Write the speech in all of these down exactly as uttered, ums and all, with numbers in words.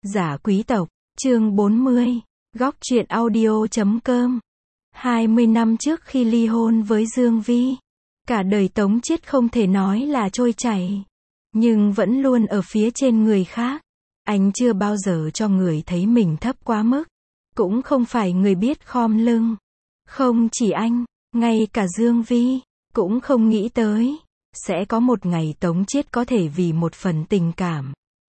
Giả quý tộc, chương bốn mươi, góc truyện audio chấm com. hai mươi năm trước khi ly hôn với Dương Vi, cả đời Tống Chiết không thể nói là trôi chảy, nhưng vẫn luôn ở phía trên người khác. Anh chưa bao giờ cho người thấy mình thấp quá mức, cũng không phải người biết khom lưng. Không chỉ anh, ngay cả Dương Vi cũng không nghĩ tới sẽ có một ngày Tống Chiết có thể vì một phần tình cảm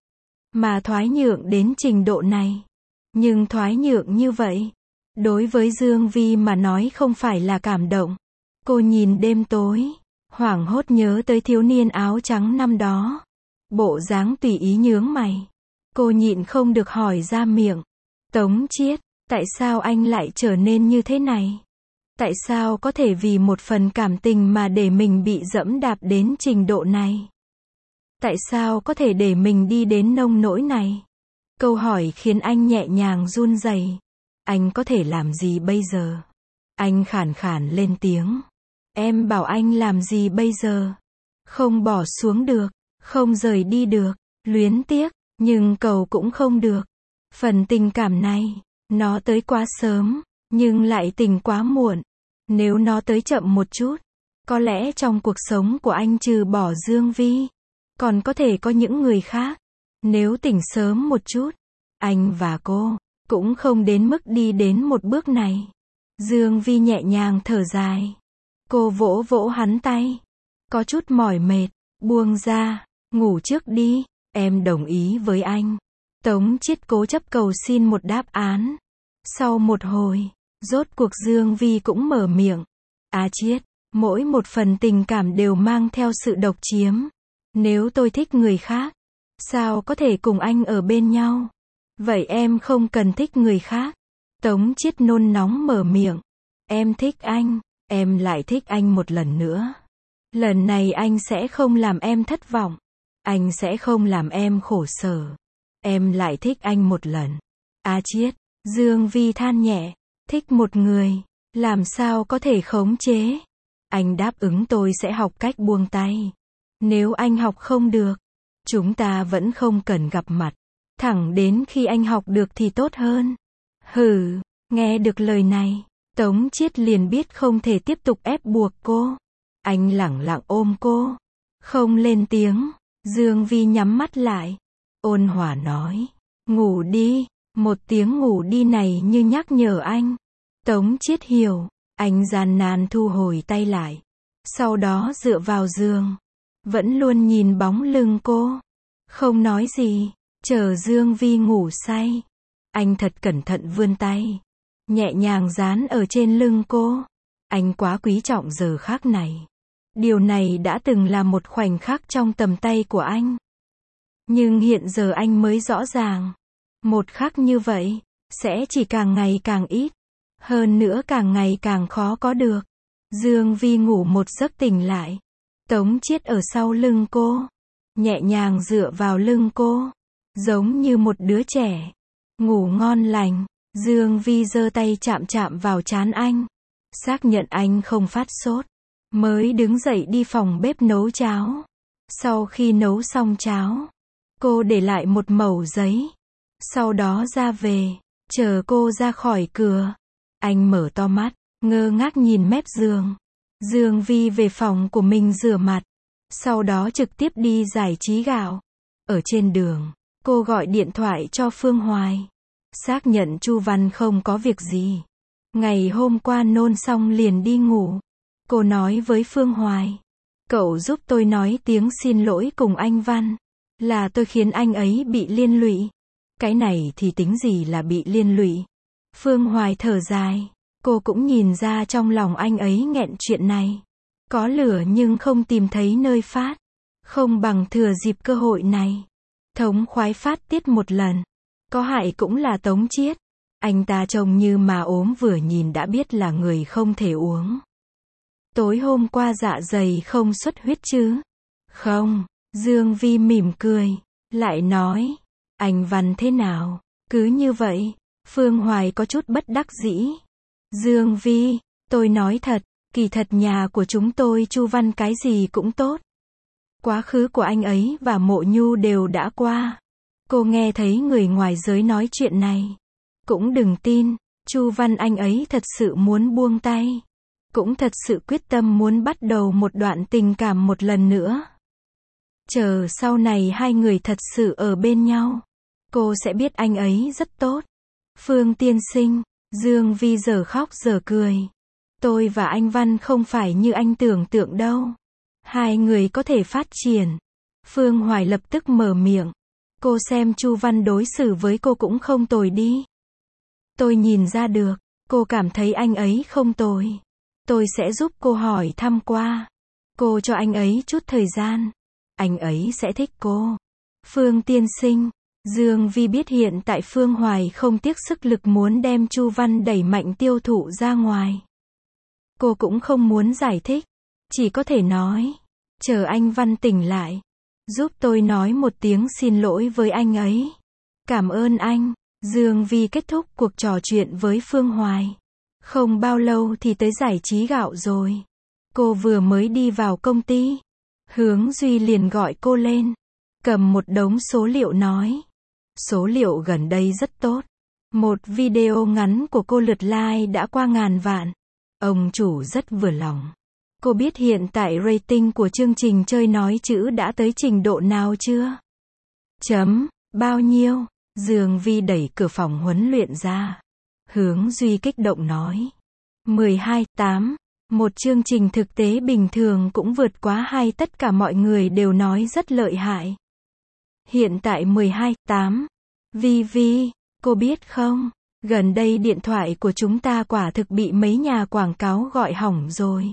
mà thoái nhượng đến trình độ này. Nhưng thoái nhượng như vậy, đối với Dương Vi mà nói không phải là cảm động. Cô nhìn đêm tối, hoảng hốt nhớ tới thiếu niên áo trắng năm đó. Bộ dáng tùy ý nhướng mày. Cô nhịn không được hỏi ra miệng. Tống Chiết, tại sao anh lại trở nên như thế này? Tại sao có thể vì một phần cảm tình mà để mình bị dẫm đạp đến trình độ này? Tại sao có thể để mình đi đến nông nỗi này? Câu hỏi khiến anh nhẹ nhàng run rẩy. Anh có thể làm gì bây giờ? Anh khàn khàn lên tiếng. Em bảo anh làm gì bây giờ? Không bỏ xuống được, không rời đi được, luyến tiếc, nhưng cầu cũng không được. Phần tình cảm này, nó tới quá sớm, nhưng lại tình quá muộn. Nếu nó tới chậm một chút, có lẽ trong cuộc sống của anh trừ bỏ Dương Vi, còn có thể có những người khác. Nếu tỉnh sớm một chút, anh và cô cũng không đến mức đi đến một bước này. Dương Vi nhẹ nhàng thở dài. Cô vỗ vỗ hắn tay. Có chút mỏi mệt, buông ra, ngủ trước đi, em đồng ý với anh. Tống Chiết cố chấp cầu xin một đáp án. Sau một hồi, rốt cuộc Dương Vi cũng mở miệng. À Chiết, mỗi một phần tình cảm đều mang theo sự độc chiếm. Nếu tôi thích người khác, sao có thể cùng anh ở bên nhau? Vậy em không cần thích người khác. Tống Chiết nôn nóng mở miệng. Em thích anh, em lại thích anh một lần nữa. Lần này anh sẽ không làm em thất vọng. Anh sẽ không làm em khổ sở. Em lại thích anh một lần. À Chiết, Dương Vi than nhẹ. Thích một người, làm sao có thể khống chế? Anh đáp ứng tôi sẽ học cách buông tay. Nếu anh học không được, chúng ta vẫn không cần gặp mặt. Thẳng đến khi anh học được thì tốt hơn. Hừ, nghe được lời này, Tống Chiết liền biết không thể tiếp tục ép buộc cô. Anh lẳng lặng ôm cô, không lên tiếng. Dương Vi nhắm mắt lại, ôn hòa nói, ngủ đi. Một tiếng ngủ đi này như nhắc nhở anh. Tống Chiết hiểu, anh gian nan thu hồi tay lại. Sau đó dựa vào giường, vẫn luôn nhìn bóng lưng cô, không nói gì, chờ Dương Vi ngủ say. Anh thật cẩn thận vươn tay, nhẹ nhàng dán ở trên lưng cô. Anh quá quý trọng giờ khắc này. Điều này đã từng là một khoảnh khắc trong tầm tay của anh. Nhưng hiện giờ anh mới rõ ràng, một khắc như vậy, sẽ chỉ càng ngày càng ít. Hơn nữa càng ngày càng khó có được. Dương Vi ngủ một giấc tỉnh lại. Tống Chiết ở sau lưng cô, nhẹ nhàng dựa vào lưng cô, giống như một đứa trẻ. Ngủ ngon lành. Dương Vi giơ tay chạm chạm vào trán anh, xác nhận anh không phát sốt, mới đứng dậy đi phòng bếp nấu cháo. Sau khi nấu xong cháo, cô để lại một mẩu giấy. Sau đó ra về, chờ cô ra khỏi cửa. Anh mở to mắt, ngơ ngác nhìn mép giường. Dương Vi về phòng của mình rửa mặt, sau đó trực tiếp đi giải trí gạo. Ở trên đường, cô gọi điện thoại cho Phương Hoài, xác nhận Chu Văn không có việc gì. Ngày hôm qua nôn xong liền đi ngủ. Cô nói với Phương Hoài, cậu giúp tôi nói tiếng xin lỗi cùng anh Văn, là tôi khiến anh ấy bị liên lụy. Cái này thì tính gì là bị liên lụy? Phương Hoài thở dài. Cô cũng nhìn ra trong lòng anh ấy nghẹn chuyện này. Có lửa nhưng không tìm thấy nơi phát. Không bằng thừa dịp cơ hội này, thống khoái phát tiết một lần. Có hại cũng là Tống Chiết. Anh ta trông như mà ốm, vừa nhìn đã biết là người không thể uống. Tối hôm qua dạ dày không xuất huyết chứ? Không. Dương Vi mỉm cười, lại nói, anh Văn thế nào? Cứ như vậy. Phương Hoài có chút bất đắc dĩ. Dương Vi, tôi nói thật, kỳ thật nhà của chúng tôi Chu Văn cái gì cũng tốt. Quá khứ của anh ấy và Mộ Nhu đều đã qua. Cô nghe thấy người ngoài giới nói chuyện này. Cũng đừng tin, Chu Văn Anh ấy thật sự muốn buông tay. Cũng thật sự quyết tâm muốn bắt đầu một đoạn tình cảm một lần nữa. Chờ sau này hai người thật sự ở bên nhau, cô sẽ biết anh ấy rất tốt. Phương tiên sinh, Dương Vi giờ khóc giờ cười. Tôi và anh Văn không phải như anh tưởng tượng đâu. Hai người có thể phát triển. Phương Hoài lập tức mở miệng. Cô xem Chu Văn đối xử với cô cũng không tồi đi. Tôi nhìn ra được, cô cảm thấy anh ấy không tồi. Tôi sẽ giúp cô hỏi thăm qua. Cô cho anh ấy chút thời gian. Anh ấy sẽ thích cô. Phương tiên sinh, Dương Vi biết hiện tại Phương Hoài không tiếc sức lực muốn đem Chu Văn đẩy mạnh tiêu thụ ra ngoài. Cô cũng không muốn giải thích. Chỉ có thể nói, chờ anh Văn tỉnh lại. Giúp tôi nói một tiếng xin lỗi với anh ấy. Cảm ơn anh. Dương Vi kết thúc cuộc trò chuyện với Phương Hoài. Không bao lâu thì tới giải trí gạo rồi. Cô vừa mới đi vào công ty. Hướng Duy liền gọi cô lên. Cầm một đống số liệu nói. Số liệu gần đây rất tốt. Một video ngắn của cô lượt like đã qua ngàn vạn. Ông chủ rất vừa lòng. Cô biết hiện tại rating của chương trình chơi nói chữ đã tới trình độ nào chưa? Chấm, bao nhiêu? Dương Vi đẩy cửa phòng huấn luyện ra. Hướng Duy kích động nói. mười hai, tám. Một chương trình thực tế bình thường cũng vượt quá hai, tất cả mọi người đều nói rất lợi hại. Hiện tại mười hai, tám. Vi Vi, cô biết không? Gần đây điện thoại của chúng ta quả thực bị mấy nhà quảng cáo gọi hỏng rồi.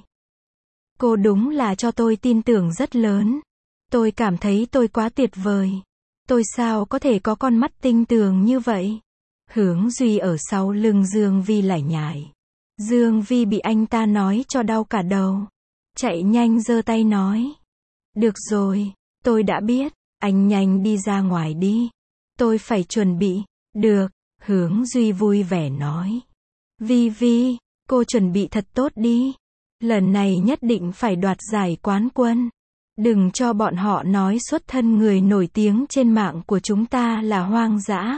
Cô đúng là cho tôi tin tưởng rất lớn. Tôi cảm thấy tôi quá tuyệt vời. Tôi sao có thể có con mắt tinh tường như vậy? Hướng Duy ở sau lưng Dương Vi lải nhải. Dương Vi bị anh ta nói cho đau cả đầu. Chạy nhanh giơ tay nói. Được rồi, tôi đã biết, anh nhanh đi ra ngoài đi. Tôi phải chuẩn bị. Được, Hướng Duy vui vẻ nói. Vi Vi, cô chuẩn bị thật tốt đi. Lần này nhất định phải đoạt giải quán quân. Đừng cho bọn họ nói xuất thân người nổi tiếng trên mạng của chúng ta là hoang dã.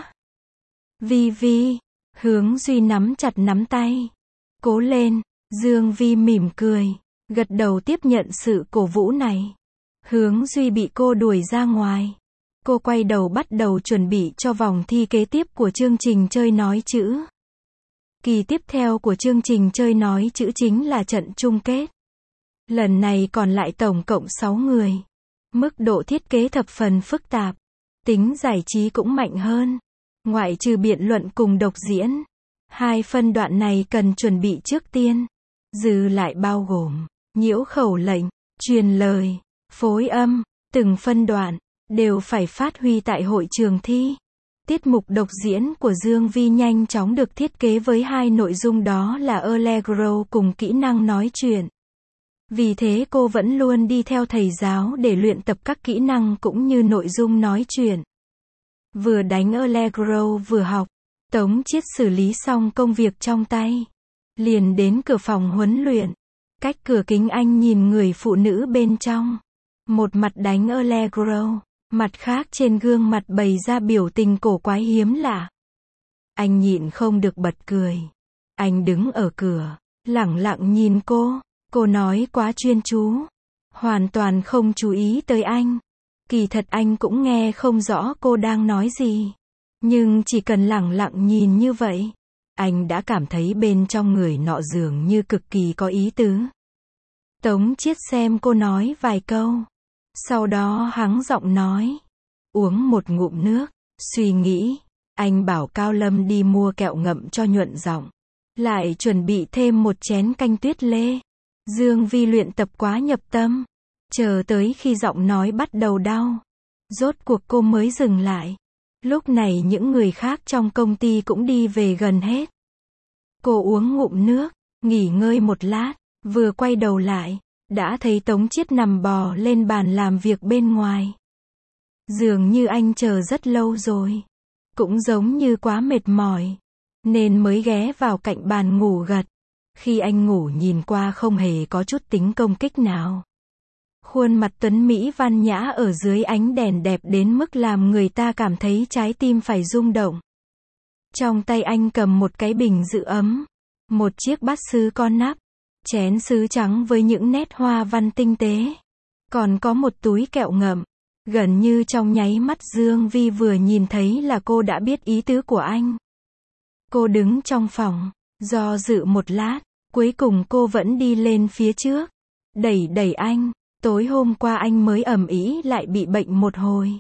Vi Vi, Hướng Duy nắm chặt nắm tay. Cố lên, Dương Vi mỉm cười, gật đầu tiếp nhận sự cổ vũ này. Hướng Duy bị cô đuổi ra ngoài. Cô quay đầu bắt đầu chuẩn bị cho vòng thi kế tiếp của chương trình chơi nói chữ. Kỳ tiếp theo của chương trình chơi nói chữ chính là trận chung kết. Lần này còn lại tổng cộng sáu người. Mức độ thiết kế thập phần phức tạp. Tính giải trí cũng mạnh hơn. Ngoại trừ biện luận cùng độc diễn. Hai phân đoạn này cần chuẩn bị trước tiên. Dư lại bao gồm nhiễu khẩu lệnh, truyền lời, phối âm, từng phân đoạn đều phải phát huy tại hội trường thi. Tiết mục độc diễn của Dương Vi nhanh chóng được thiết kế với hai nội dung đó là Allegro cùng kỹ năng nói chuyện. Vì thế cô vẫn luôn đi theo thầy giáo để luyện tập các kỹ năng cũng như nội dung nói chuyện. Vừa đánh Allegro vừa học, Tống Chiết xử lý xong công việc trong tay. Liền đến cửa phòng huấn luyện. Cách cửa kính anh nhìn người phụ nữ bên trong. Một mặt đánh Allegro, mặt khác trên gương mặt bày ra biểu tình cổ quái hiếm lạ. Anh nhịn không được bật cười. Anh đứng ở cửa, lẳng lặng nhìn cô. Cô nói quá chuyên chú. Hoàn toàn không chú ý tới anh. Kỳ thật anh cũng nghe không rõ cô đang nói gì. Nhưng chỉ cần lẳng lặng nhìn như vậy, anh đã cảm thấy bên trong người nọ dường như cực kỳ có ý tứ. Tống Chiết xem cô nói vài câu. Sau đó hắng giọng nói. Uống một ngụm nước, suy nghĩ. Anh bảo Cao Lâm đi mua kẹo ngậm cho nhuận giọng. Lại chuẩn bị thêm một chén canh tuyết lê. Dương Vi luyện tập quá nhập tâm. Chờ tới khi giọng nói bắt đầu đau. Rốt cuộc cô mới dừng lại. Lúc này những người khác trong công ty cũng đi về gần hết. Cô uống ngụm nước, nghỉ ngơi một lát, vừa quay đầu lại, đã thấy Tống Chiết nằm bò lên bàn làm việc bên ngoài. Dường như anh chờ rất lâu rồi. Cũng giống như quá mệt mỏi, nên mới ghé vào cạnh bàn ngủ gật. Khi anh ngủ nhìn qua không hề có chút tính công kích nào. Khuôn mặt tuấn Mỹ văn nhã ở dưới ánh đèn đẹp đến mức làm người ta cảm thấy trái tim phải rung động. Trong tay anh cầm một cái bình giữ ấm, một chiếc bát sứ con nắp, chén sứ trắng với những nét hoa văn tinh tế, còn có một túi kẹo ngậm. Gần như trong nháy mắt Dương Vi vừa nhìn thấy là cô đã biết ý tứ của anh. Cô đứng trong phòng, do dự một lát, cuối cùng cô vẫn đi lên phía trước, đẩy đẩy anh. Tối hôm qua anh mới ầm ĩ lại bị bệnh một hồi.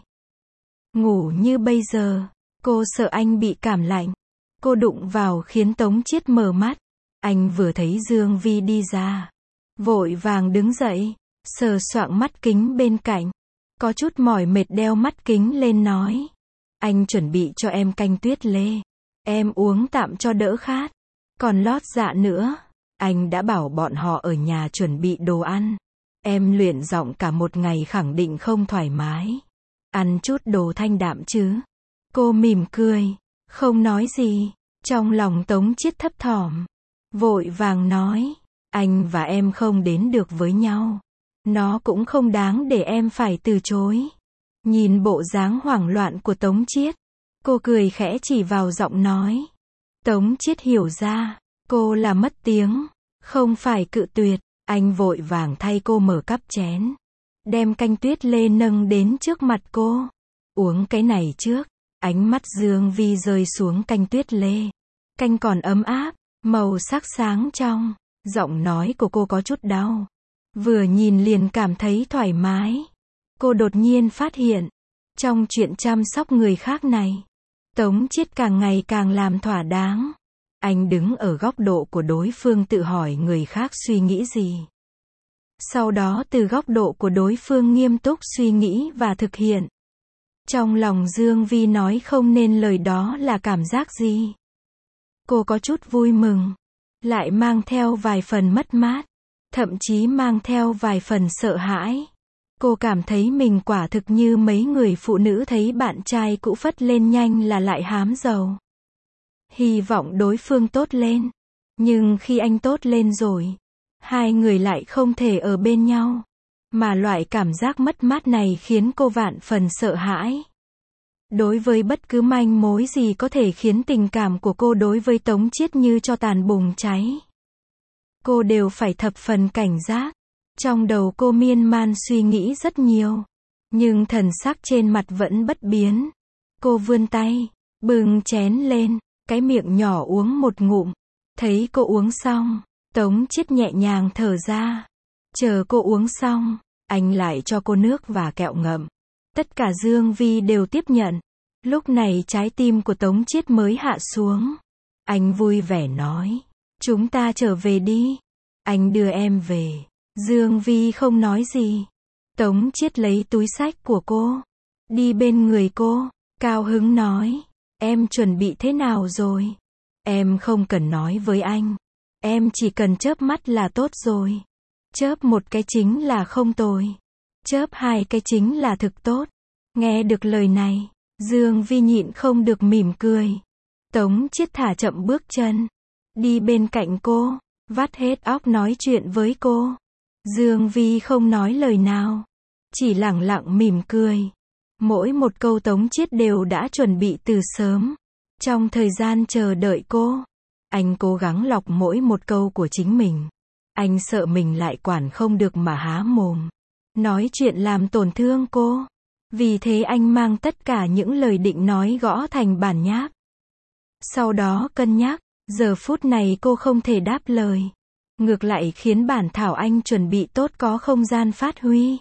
Ngủ như bây giờ, cô sợ anh bị cảm lạnh. Cô đụng vào khiến Tống Chiết mở mắt. Anh vừa thấy Dương Vi đi ra, vội vàng đứng dậy, sờ soạng mắt kính bên cạnh. Có chút mỏi mệt đeo mắt kính lên nói. Anh chuẩn bị cho em canh tuyết lê. Em uống tạm cho đỡ khát. Còn lót dạ nữa. Anh đã bảo bọn họ ở nhà chuẩn bị đồ ăn. Em luyện giọng cả một ngày khẳng định không thoải mái. Ăn chút đồ thanh đạm chứ. Cô mỉm cười, không nói gì. Trong lòng Tống Chiết thấp thỏm, vội vàng nói. Anh và em không đến được với nhau. Nó cũng không đáng để em phải từ chối. Nhìn bộ dáng hoảng loạn của Tống Chiết, cô cười khẽ chỉ vào giọng nói. Tống Chiết hiểu ra, cô là mất tiếng, không phải cự tuyệt. Anh vội vàng thay cô mở cắp chén, đem canh tuyết lê nâng đến trước mặt cô. Uống cái này trước. Ánh mắt Dương Vi rơi xuống canh tuyết lê. Canh còn ấm áp, màu sắc sáng trong. Giọng nói của cô có chút đau. Vừa nhìn liền cảm thấy thoải mái. Cô đột nhiên phát hiện, trong chuyện chăm sóc người khác này, Tống Chiết càng ngày càng làm thỏa đáng. Anh đứng ở góc độ của đối phương tự hỏi người khác suy nghĩ gì. Sau đó từ góc độ của đối phương nghiêm túc suy nghĩ và thực hiện. Trong lòng Dương Vi nói không nên lời đó là cảm giác gì. Cô có chút vui mừng, lại mang theo vài phần mất mát, thậm chí mang theo vài phần sợ hãi. Cô cảm thấy mình quả thực như mấy người phụ nữ thấy bạn trai cũ phất lên nhanh là lại hám dầu. Hy vọng đối phương tốt lên. Nhưng khi anh tốt lên rồi, hai người lại không thể ở bên nhau. Mà loại cảm giác mất mát này khiến cô vạn phần sợ hãi. Đối với bất cứ manh mối gì có thể khiến tình cảm của cô đối với Tống Chiết như cho tàn bùng cháy, cô đều phải thập phần cảnh giác. Trong đầu cô miên man suy nghĩ rất nhiều, nhưng thần sắc trên mặt vẫn bất biến. Cô vươn tay, bưng chén lên, cái miệng nhỏ uống một ngụm. Thấy cô uống xong, Tống Chiết nhẹ nhàng thở ra. Chờ cô uống xong, anh lại cho cô nước và kẹo ngậm. Tất cả Dương Vi đều tiếp nhận. Lúc này trái tim của Tống Chiết mới hạ xuống. Anh vui vẻ nói, chúng ta trở về đi. Anh đưa em về. Dương Vi không nói gì. Tống Chiết lấy túi xách của cô, đi bên người cô, cao hứng nói, em chuẩn bị thế nào rồi? Em không cần nói với anh. Em chỉ cần chớp mắt là tốt rồi. Chớp một cái chính là không tồi. Chớp hai cái chính là thực tốt. Nghe được lời này, Dương Vi nhịn không được mỉm cười. Tống Chiết thả chậm bước chân, đi bên cạnh cô, vắt hết óc nói chuyện với cô. Dương Vi không nói lời nào, chỉ lẳng lặng mỉm cười. Mỗi một câu Tống Chiết đều đã chuẩn bị từ sớm. Trong thời gian chờ đợi cô, anh cố gắng lọc mỗi một câu của chính mình. Anh sợ mình lại quản không được mà há mồm, nói chuyện làm tổn thương cô. Vì thế anh mang tất cả những lời định nói gõ thành bản nháp. Sau đó cân nhắc, giờ phút này cô không thể đáp lời. Ngược lại khiến bản thảo anh chuẩn bị tốt có không gian phát huy.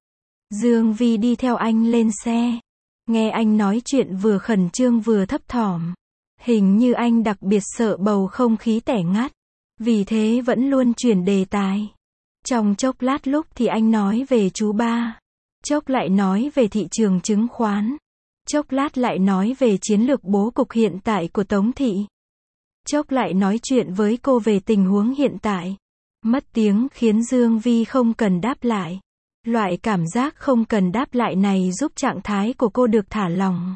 Dương Vi đi theo anh lên xe. Nghe anh nói chuyện vừa khẩn trương vừa thấp thỏm. Hình như anh đặc biệt sợ bầu không khí tẻ ngắt. Vì thế vẫn luôn chuyển đề tài. Trong chốc lát lúc thì anh nói về chú ba. Chốc lại nói về thị trường chứng khoán. Chốc lát lại nói về chiến lược bố cục hiện tại của Tống thị. Chốc lại nói chuyện với cô về tình huống hiện tại. Mất tiếng khiến Dương Vi không cần đáp lại. Loại cảm giác không cần đáp lại này giúp trạng thái của cô được thả lỏng.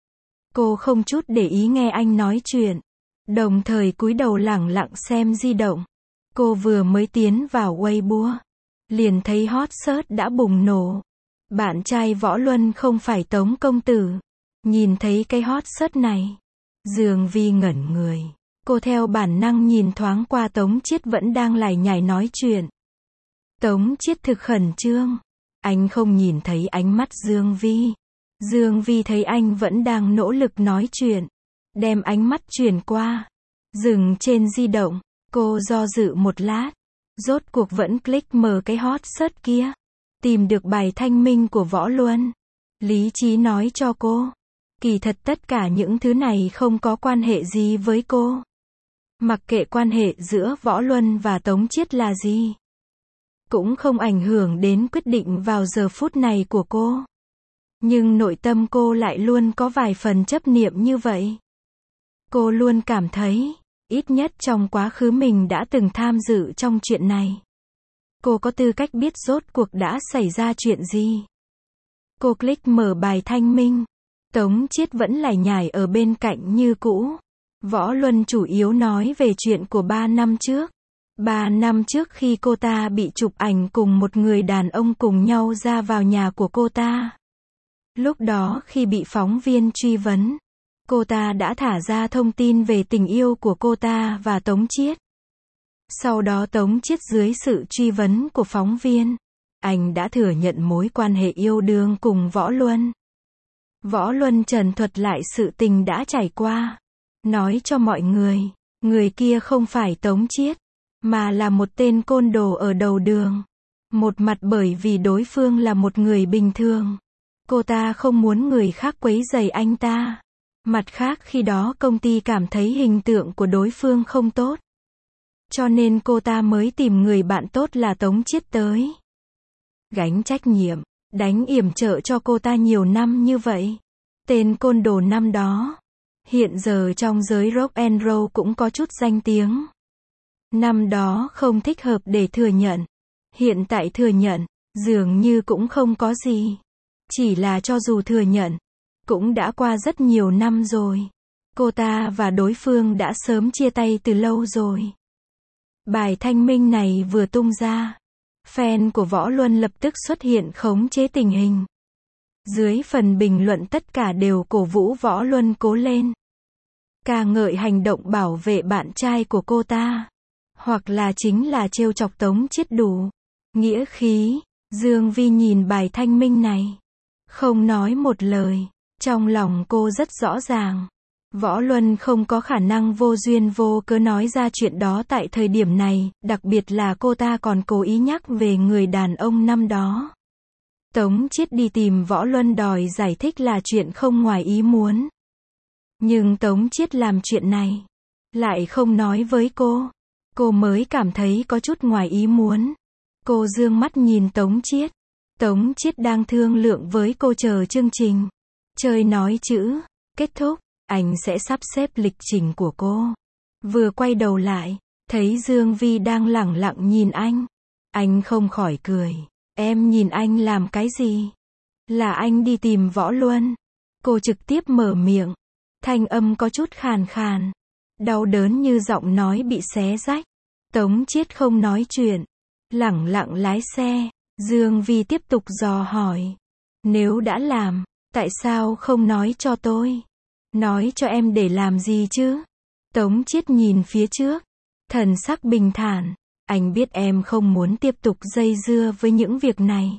Cô không chút để ý nghe anh nói chuyện, đồng thời cúi đầu lẳng lặng xem di động. Cô vừa mới tiến vào Weibo, liền thấy hot search đã bùng nổ. Bạn trai Võ Luân không phải Tống công tử. Nhìn thấy cái hot search này, Dương Vi ngẩn người. Cô theo bản năng nhìn thoáng qua Tống Chiết vẫn đang lải nhải nói chuyện. Tống Chiết thực khẩn trương. Anh không nhìn thấy ánh mắt Dương Vi. Dương Vi thấy anh vẫn đang nỗ lực nói chuyện. Đem ánh mắt chuyển qua. Dừng trên di động. Cô do dự một lát. Rốt cuộc vẫn click mở cái hot search kia. Tìm được bài thanh minh của Võ Luân. Lý trí nói cho cô. Kỳ thật tất cả những thứ này không có quan hệ gì với cô. Mặc kệ quan hệ giữa Võ Luân và Tống Chiết là gì. Cũng không ảnh hưởng đến quyết định vào giờ phút này của cô. Nhưng nội tâm cô lại luôn có vài phần chấp niệm như vậy. Cô luôn cảm thấy, ít nhất trong quá khứ mình đã từng tham dự trong chuyện này. Cô có tư cách biết rốt cuộc đã xảy ra chuyện gì. Cô click mở bài thanh minh. Tống Chiết vẫn lải nhải ở bên cạnh như cũ. Võ Luân chủ yếu nói về chuyện của ba năm trước. Ba năm trước khi cô ta bị chụp ảnh cùng một người đàn ông cùng nhau ra vào nhà của cô ta. Lúc đó khi bị phóng viên truy vấn, cô ta đã thả ra thông tin về tình yêu của cô ta và Tống Chiết. Sau đó Tống Chiết dưới sự truy vấn của phóng viên, anh đã thừa nhận mối quan hệ yêu đương cùng Võ Luân. Võ Luân trần thuật lại sự tình đã trải qua. Nói cho mọi người, người kia không phải Tống Chiết, mà là một tên côn đồ ở đầu đường. Một mặt bởi vì đối phương là một người bình thường. Cô ta không muốn người khác quấy rầy anh ta. Mặt khác khi đó công ty cảm thấy hình tượng của đối phương không tốt. Cho nên cô ta mới tìm người bạn tốt là Tống Chiết tới. Gánh trách nhiệm, đánh yểm trợ cho cô ta nhiều năm như vậy. Tên côn đồ năm đó, hiện giờ trong giới rock and roll cũng có chút danh tiếng. Năm đó không thích hợp để thừa nhận. Hiện tại thừa nhận, dường như cũng không có gì. Chỉ là cho dù thừa nhận, cũng đã qua rất nhiều năm rồi. Cô ta và đối phương đã sớm chia tay từ lâu rồi. Bài thanh minh này vừa tung ra, fan của Võ Luân lập tức xuất hiện khống chế tình hình. Dưới phần bình luận tất cả đều cổ vũ Võ Luân cố lên. Ca ngợi hành động bảo vệ bạn trai của cô ta. Hoặc là chính là trêu chọc Tống Chiết đủ nghĩa khí. Dương Vi nhìn bài thanh minh này, không nói một lời. Trong lòng cô rất rõ ràng. Võ Luân không có khả năng vô duyên vô cớ nói ra chuyện đó tại thời điểm này, đặc biệt là cô ta còn cố ý nhắc về người đàn ông năm đó. Tống Chiết đi tìm Võ Luân đòi giải thích là chuyện không ngoài ý muốn. Nhưng Tống Chiết làm chuyện này, lại không nói với cô. Cô mới cảm thấy có chút ngoài ý muốn. Cô dương mắt nhìn Tống Chiết. Tống Chiết đang thương lượng với cô chờ chương trình. Chơi nói chữ, kết thúc, anh sẽ sắp xếp lịch trình của cô. Vừa quay đầu lại, thấy Dương Vi đang lẳng lặng nhìn anh. Anh không khỏi cười. Em nhìn anh làm cái gì? Là anh đi tìm Võ Luân. Cô trực tiếp mở miệng. Thanh âm có chút khàn khàn. Đau đớn như giọng nói bị xé rách. Tống Chiết không nói chuyện. Lẳng lặng lái xe. Dương Vi tiếp tục dò hỏi. Nếu đã làm, tại sao không nói cho tôi? Nói cho em để làm gì chứ? Tống Chiết nhìn phía trước. Thần sắc bình thản. Anh biết em không muốn tiếp tục dây dưa với những việc này.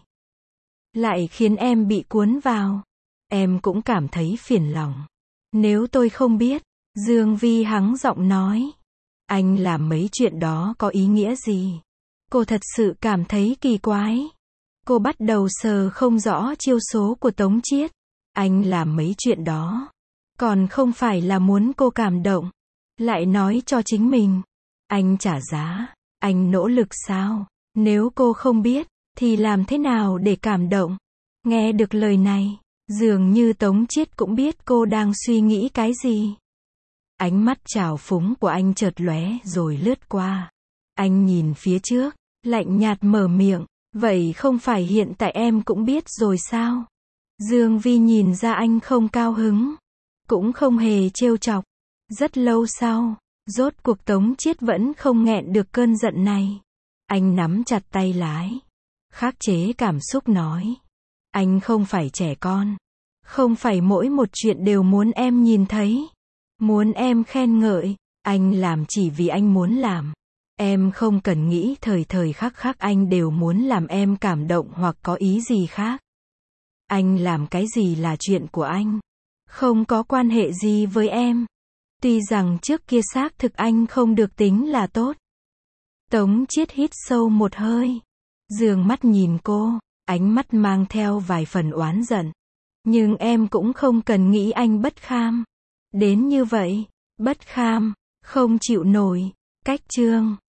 Lại khiến em bị cuốn vào. Em cũng cảm thấy phiền lòng. Nếu tôi không biết, Dương Vi hắng giọng nói. Anh làm mấy chuyện đó có ý nghĩa gì? Cô thật sự cảm thấy kỳ quái. Cô bắt đầu sờ không rõ chiêu số của Tống Chiết. Anh làm mấy chuyện đó. Còn không phải là muốn cô cảm động. Lại nói cho chính mình. Anh trả giá. Anh nỗ lực sao? Nếu cô không biết, thì làm thế nào để cảm động? Nghe được lời này, dường như Tống Chiết cũng biết cô đang suy nghĩ cái gì. Ánh mắt trào phúng của anh chợt lóe rồi lướt qua. Anh nhìn phía trước, lạnh nhạt mở miệng. Vậy không phải hiện tại em cũng biết rồi sao? Dương Vi nhìn ra anh không cao hứng. Cũng không hề trêu chọc. Rất lâu sau, rốt cuộc Tống Chiết vẫn không nghẹn được cơn giận này. Anh nắm chặt tay lái. Khắc chế cảm xúc nói. Anh không phải trẻ con. Không phải mỗi một chuyện đều muốn em nhìn thấy. Muốn em khen ngợi. Anh làm chỉ vì anh muốn làm. Em không cần nghĩ thời thời khắc khắc anh đều muốn làm em cảm động hoặc có ý gì khác. Anh làm cái gì là chuyện của anh. Không có quan hệ gì với em. Tuy rằng trước kia xác thực anh không được tính là tốt. Tống Chiết hít sâu một hơi. Dương mắt nhìn cô, ánh mắt mang theo vài phần oán giận. Nhưng em cũng không cần nghĩ anh bất kham. Đến như vậy, bất kham, không chịu nổi. Cách chương